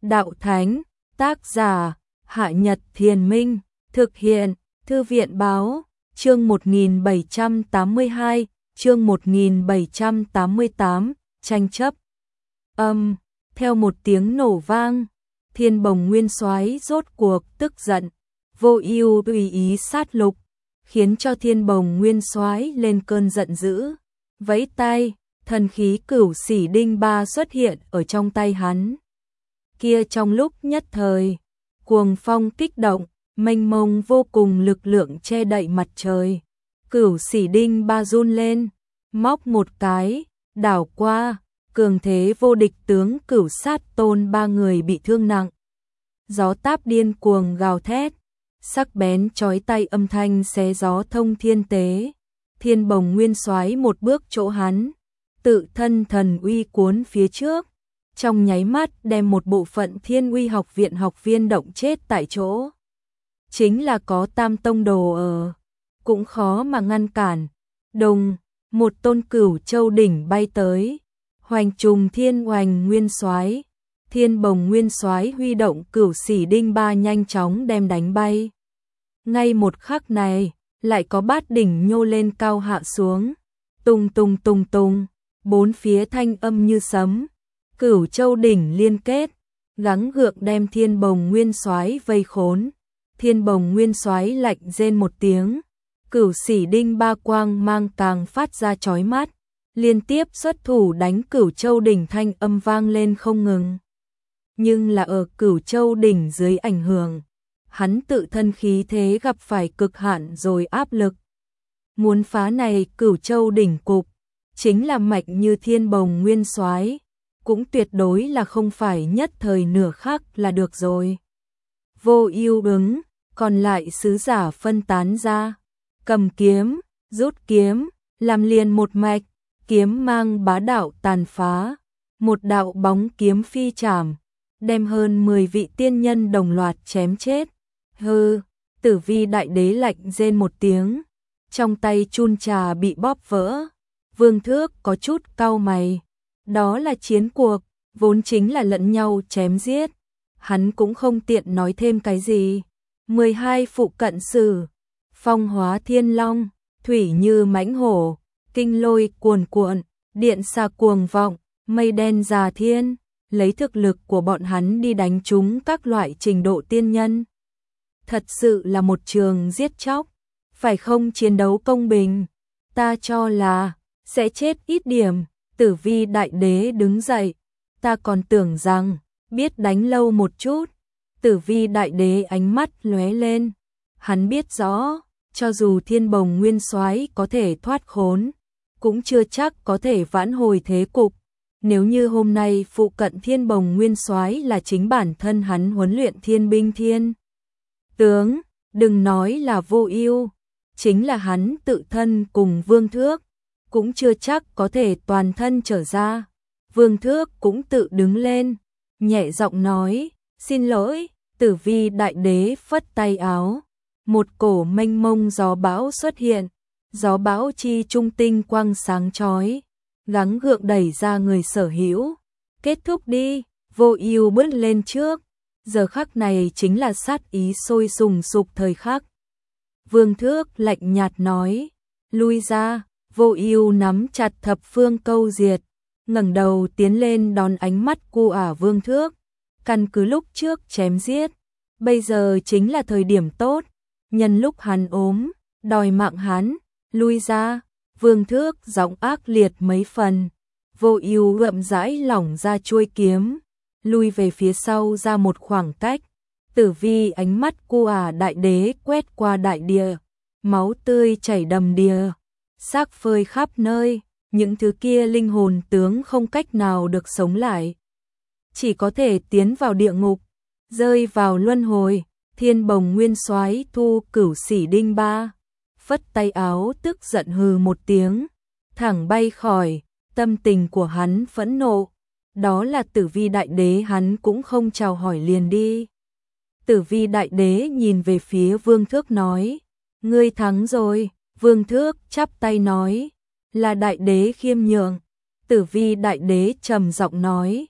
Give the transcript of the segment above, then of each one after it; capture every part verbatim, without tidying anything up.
đạo thánh, tác giả, Hạ Nhật Thiền Minh, thực hiện, Thư viện báo, chương một nghìn bảy trăm tám mươi hai, chương một nghìn bảy trăm tám mươi tám, tranh chấp. Âm, theo một tiếng nổ vang, Thiên Bồng Nguyên Soái rốt cuộc tức giận, vô ưu tùy ý sát lục, khiến cho Thiên Bồng Nguyên Soái lên cơn giận dữ, vẫy tay, thần khí Cửu Sỉ Đinh Ba xuất hiện ở trong tay hắn. Kia trong lúc nhất thời, cuồng phong kích động, mênh mông vô cùng lực lượng che đậy mặt trời. Cửu Sỉ Đinh Ba run lên, móc một cái, đảo qua, cường thế vô địch tướng Cửu Sát Tôn ba người bị thương nặng. Gió táp điên cuồng gào thét, sắc bén chói tai âm thanh xé gió thông thiên tế. Thiên Bồng Nguyên Soái một bước chỗ hắn, tự thân thần uy cuốn phía trước, trong nháy mắt đem một bộ phận Thiên Uy học viện học viên động chết tại chỗ. Chính là có Tam Tông Đồ ở, cũng khó mà ngăn cản. Đùng, một tôn Cửu Châu đỉnh bay tới, hoành trùng Thiên Hoành Nguyên Soái. Thiên Bồng Nguyên Soái huy động Cửu Sỉ Đinh Ba nhanh chóng đem đánh bay. Ngay một khắc này, lại có bát đỉnh nhô lên cao hạ xuống, tung tung tung tung, bốn phía thanh âm như sấm. Cửu Châu đỉnh liên kết, gắng gượng đem Thiên Bồng Nguyên Soái vây khốn. Thiên Bồng Nguyên Soái lạnh rên một tiếng, Cửu Sỉ Đinh Ba quang mang càng phát ra chói mắt, liên tiếp xuất thủ đánh Cửu Châu đỉnh thanh âm vang lên không ngừng. Nhưng là ở Cửu Châu đỉnh dưới ảnh hưởng, hắn tự thân khí thế gặp phải cực hạn rồi áp lực. Muốn phá này Cửu Châu đỉnh cục, chính là mạch như Thiên Bồng Nguyên Soái, cũng tuyệt đối là không phải nhất thời nửa khắc là được rồi. Vô ưu ứng, còn lại sứ giả phân tán ra, cầm kiếm, rút kiếm, làm liền một mạch, kiếm mang bá đạo tàn phá, một đạo bóng kiếm phi chảm, đem hơn mười vị tiên nhân đồng loạt chém chết. Hừ, Tử Vi Đại Đế lạnh rên một tiếng, trong tay chun trà bị bóp vỡ. Vương Thước có chút cau mày, đó là chiến cuộc, vốn chính là lẫn nhau chém giết, hắn cũng không tiện nói thêm cái gì. mười hai phụ cận sử, phong hóa thiên long, thủy như mãnh hổ, kinh lôi cuồn cuộn, điện xà cuồng vọng, mây đen già thiên, lấy thực lực của bọn hắn đi đánh trúng các loại trình độ tiên nhân. Thật sự là một trường giết chóc, phải không chiến đấu công bình, ta cho là sẽ chết ít điểm. Tử Vi Đại Đế đứng dậy, ta còn tưởng rằng biết đánh lâu một chút. Tử Vi Đại Đế ánh mắt lóe lên, hắn biết rõ, cho dù Thiên Bồng Nguyên Soái có thể thoát khốn, cũng chưa chắc có thể vãn hồi thế cục. Nếu như hôm nay phụ cận Thiên Bồng Nguyên Soái là chính bản thân hắn huấn luyện thiên binh thiên tướng, đừng nói là vô ưu, chính là hắn tự thân cùng Vương Thước, cũng chưa chắc có thể toàn thân trở ra. Vương Thước cũng tự đứng lên, nhẹ giọng nói, xin lỗi. Tử Vi Đại Đế phất tay áo, một cổ mênh mông gió bão xuất hiện, gió bão chi trung tinh quang sáng chói, gắng gượng đẩy ra người sở hữu. Kết thúc đi. Vô ưu bước lên trước, giờ khắc này chính là sát ý sôi sùng sục thời khắc. Vương Thước lạnh nhạt nói, lui ra. Vô ưu nắm chặt thập phương câu diệt, ngẩng đầu tiến lên đón ánh mắt cu ả Vương Thước. Căn cứ lúc trước chém giết, bây giờ chính là thời điểm tốt, nhân lúc hắn ốm, đòi mạng hắn, lui ra. Vương Thước giọng ác liệt mấy phần, Vô ưu gậm rãi lỏng ra chuôi kiếm, lui về phía sau ra một khoảng cách. Tử Vi ánh mắt cu ả Đại Đế quét qua đại địa, máu tươi chảy đầm đìa, xác phơi khắp nơi, những thứ kia linh hồn tướng không cách nào được sống lại, chỉ có thể tiến vào địa ngục, rơi vào luân hồi. Thiên Bồng Nguyên Soái thu Cửu Sỉ Đinh Ba, phất tay áo tức giận hừ một tiếng, thẳng bay khỏi. Tâm tình của hắn phẫn nộ, đó là Tử Vi Đại Đế hắn cũng không chào hỏi liền đi. Tử Vi Đại Đế nhìn về phía Vương Thước nói, ngươi thắng rồi. Vương Thước chắp tay nói, là Đại Đế khiêm nhường. Tử Vi Đại Đế trầm giọng nói,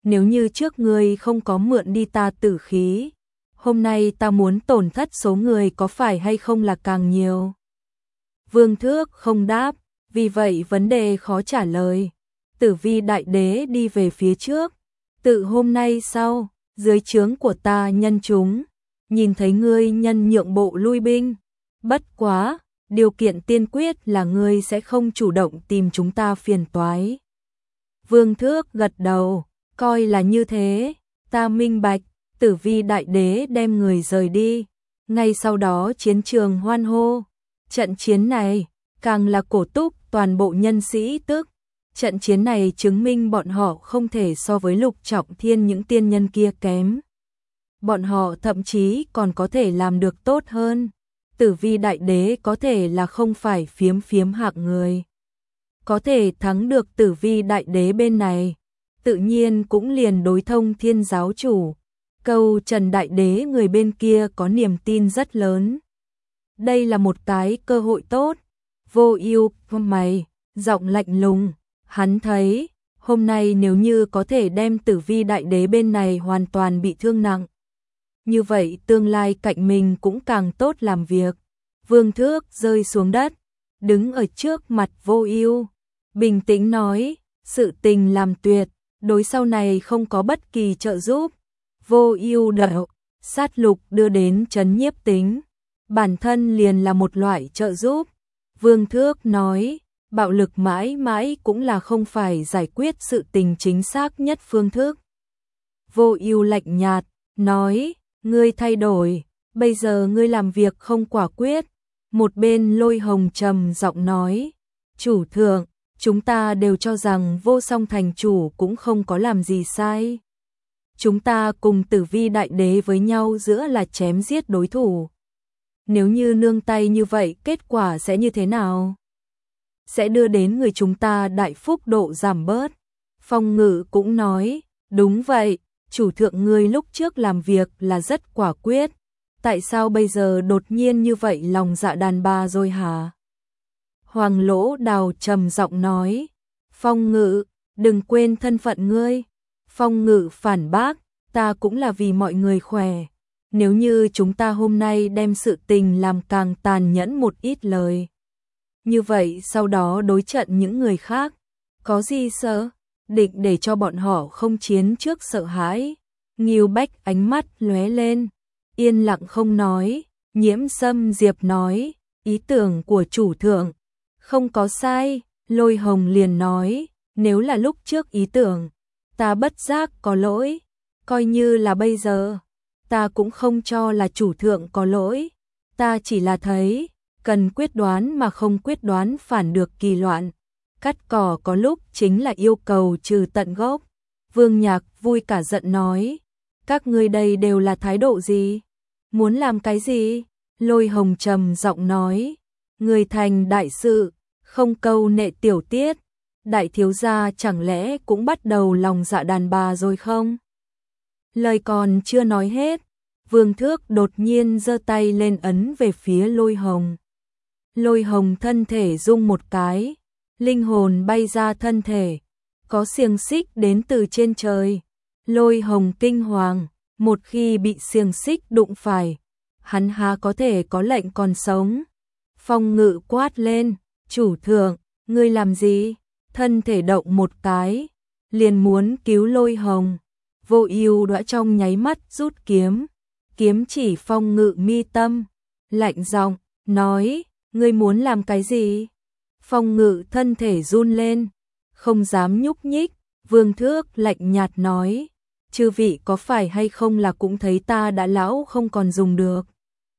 nếu như trước ngươi không có mượn đi ta tử khí, hôm nay ta muốn tổn thất số người có phải hay không là càng nhiều. Vương Thước không đáp, vì vậy vấn đề khó trả lời. Tử Vi đại đế đi về phía trước, tự hôm nay sau, dưới trướng của ta nhân chúng, nhìn thấy ngươi nhân nhượng bộ lui binh, bất quá, điều kiện tiên quyết là ngươi sẽ không chủ động tìm chúng ta phiền toái. Vương Thước gật đầu, coi là như thế, ta minh bạch. Tử Vi đại đế đem người rời đi, ngay sau đó chiến trường hoan hô. Trận chiến này càng là cổ túc toàn bộ nhân sĩ, tức trận chiến này chứng minh bọn họ không thể so với Lục Trọng Thiên những tiên nhân kia kém. Bọn họ thậm chí còn có thể làm được tốt hơn. Tử Vi đại đế có thể là không phải phiếm phiếm hạng người, có thể thắng được Tử Vi đại đế bên này, tự nhiên cũng liền đối thông Thiên giáo chủ. Câu Trần đại đế người bên kia có niềm tin rất lớn. Đây là một cái cơ hội tốt. Vô Ưu mày, giọng lạnh lùng, hắn thấy, hôm nay nếu như có thể đem Tử Vi đại đế bên này hoàn toàn bị thương nặng, như vậy tương lai cạnh mình cũng càng tốt làm việc. Vương Thước rơi xuống đất, đứng ở trước mặt Vô Ưu, bình tĩnh nói, sự tình làm tuyệt, đối sau này không có bất kỳ trợ giúp. Vô Ưu đạo, sát lục đưa đến trấn nhiếp tính, bản thân liền là một loại trợ giúp. Vương Thước nói, bạo lực mãi mãi cũng là không phải giải quyết sự tình chính xác nhất phương thức. Vô Ưu lạnh nhạt, nói, ngươi thay đổi, bây giờ ngươi làm việc không quả quyết. Một bên Lôi Hồng trầm giọng nói, chủ thượng, chúng ta đều cho rằng Vô Song thành chủ cũng không có làm gì sai. Chúng ta cùng Tử Vi đại đế với nhau giữa là chém giết đối thủ. Nếu như nương tay như vậy, kết quả sẽ như thế nào? Sẽ đưa đến người chúng ta đại phúc độ giảm bớt. Phong Ngự cũng nói, đúng vậy, chủ thượng ngươi lúc trước làm việc là rất quả quyết. Tại sao bây giờ đột nhiên như vậy lòng dạ đàn bà rồi hả? Hoàng Lỗ Đào trầm giọng nói, Phong Ngự, đừng quên thân phận ngươi. Phong Ngự phản bác, ta cũng là vì mọi người khỏe. Nếu như chúng ta hôm nay đem sự tình làm càng tàn nhẫn một ít lời, như vậy sau đó đối trận những người khác, có gì sợ, định để cho bọn họ không chiến trước sợ hãi. Ngưu Bách ánh mắt lóe lên, yên lặng không nói. Nhiễm Sâm Diệp nói, ý tưởng của chủ thượng không có sai. Lôi Hồng liền nói, nếu là lúc trước ý tưởng, ta bất giác có lỗi, coi như là bây giờ, ta cũng không cho là chủ thượng có lỗi, ta chỉ là thấy, cần quyết đoán mà không quyết đoán phản được kỳ loạn, cắt cỏ có lúc chính là yêu cầu trừ tận gốc. Vương Nhạc vui cả giận nói, các ngươi đây đều là thái độ gì? Muốn làm cái gì? Lôi Hồng trầm giọng nói, người thành đại sự, không câu nệ tiểu tiết, đại thiếu gia chẳng lẽ cũng bắt đầu lòng dạ đàn bà rồi không? Lời còn chưa nói hết, Vương Thước đột nhiên giơ tay lên ấn về phía Lôi Hồng. Lôi Hồng thân thể rung một cái, linh hồn bay ra thân thể, có xiềng xích đến từ trên trời. Lôi Hồng kinh hoàng, một khi bị xiềng xích đụng phải, hắn há có thể có lệnh còn sống. Phong Ngự quát lên, chủ thượng, ngươi làm gì? Thân thể động một cái, liền muốn cứu Lôi Hồng. Vô Ưu đã trong nháy mắt rút kiếm, kiếm chỉ Phong Ngự mi tâm, lạnh giọng nói, ngươi muốn làm cái gì? Phong Ngự thân thể run lên, không dám nhúc nhích. Vương Thước lạnh nhạt nói, chư vị có phải hay không là cũng thấy ta đã lão không còn dùng được.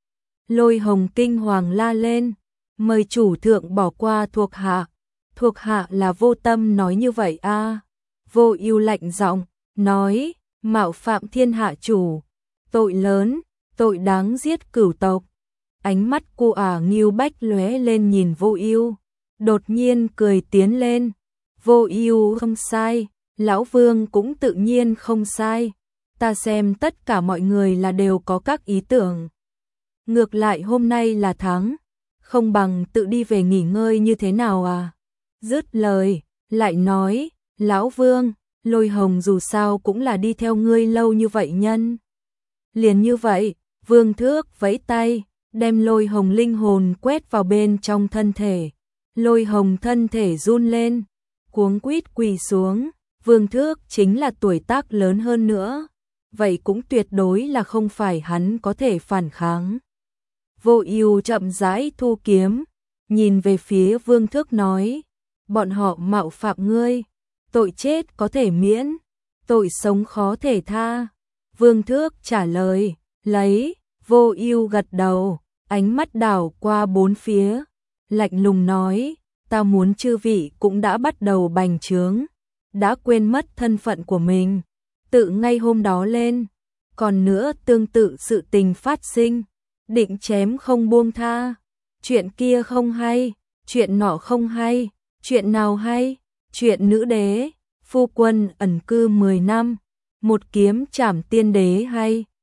Lôi Hồng kinh hoàng la lên, mời chủ thượng bỏ qua thuộc hạ. Thuộc hạ là vô tâm nói như vậy a. À. Vô Ưu lạnh giọng nói, mạo phạm thiên hạ chủ, tội lớn, tội đáng giết cửu tộc. Ánh mắt cô ả Ngưu Bách lóe lên nhìn Vô Ưu, đột nhiên cười tiến lên. Vô Ưu không sai, lão Vương cũng tự nhiên không sai. Ta xem tất cả mọi người là đều có các ý tưởng. Ngược lại hôm nay là thắng, không bằng tự đi về nghỉ ngơi như thế nào à? Dứt lời, lại nói, lão Vương, Lôi Hồng dù sao cũng là đi theo ngươi lâu như vậy nhân. Liền như vậy, Vương Thước vẫy tay, đem Lôi Hồng linh hồn quét vào bên trong thân thể. Lôi Hồng thân thể run lên, cuống quýt quỳ xuống. Vương Thước chính là tuổi tác lớn hơn nữa, vậy cũng tuyệt đối là không phải hắn có thể phản kháng. Vô Ưu chậm rãi thu kiếm, nhìn về phía Vương Thước nói, bọn họ mạo phạm ngươi, tội chết có thể miễn, tội sống khó thể tha. Vương Thước trả lời, lấy. Vô Ưu gật đầu, ánh mắt đảo qua bốn phía, lạnh lùng nói, ta muốn chư vị cũng đã bắt đầu bành trướng, đã quên mất thân phận của mình. Tự ngay hôm đó lên, còn nữa tương tự sự tình phát sinh, định chém không buông tha. Chuyện kia không hay, chuyện nọ không hay, chuyện nào hay? Chuyện nữ đế, phu quân ẩn cư mười năm, một kiếm trảm tiên đế hay?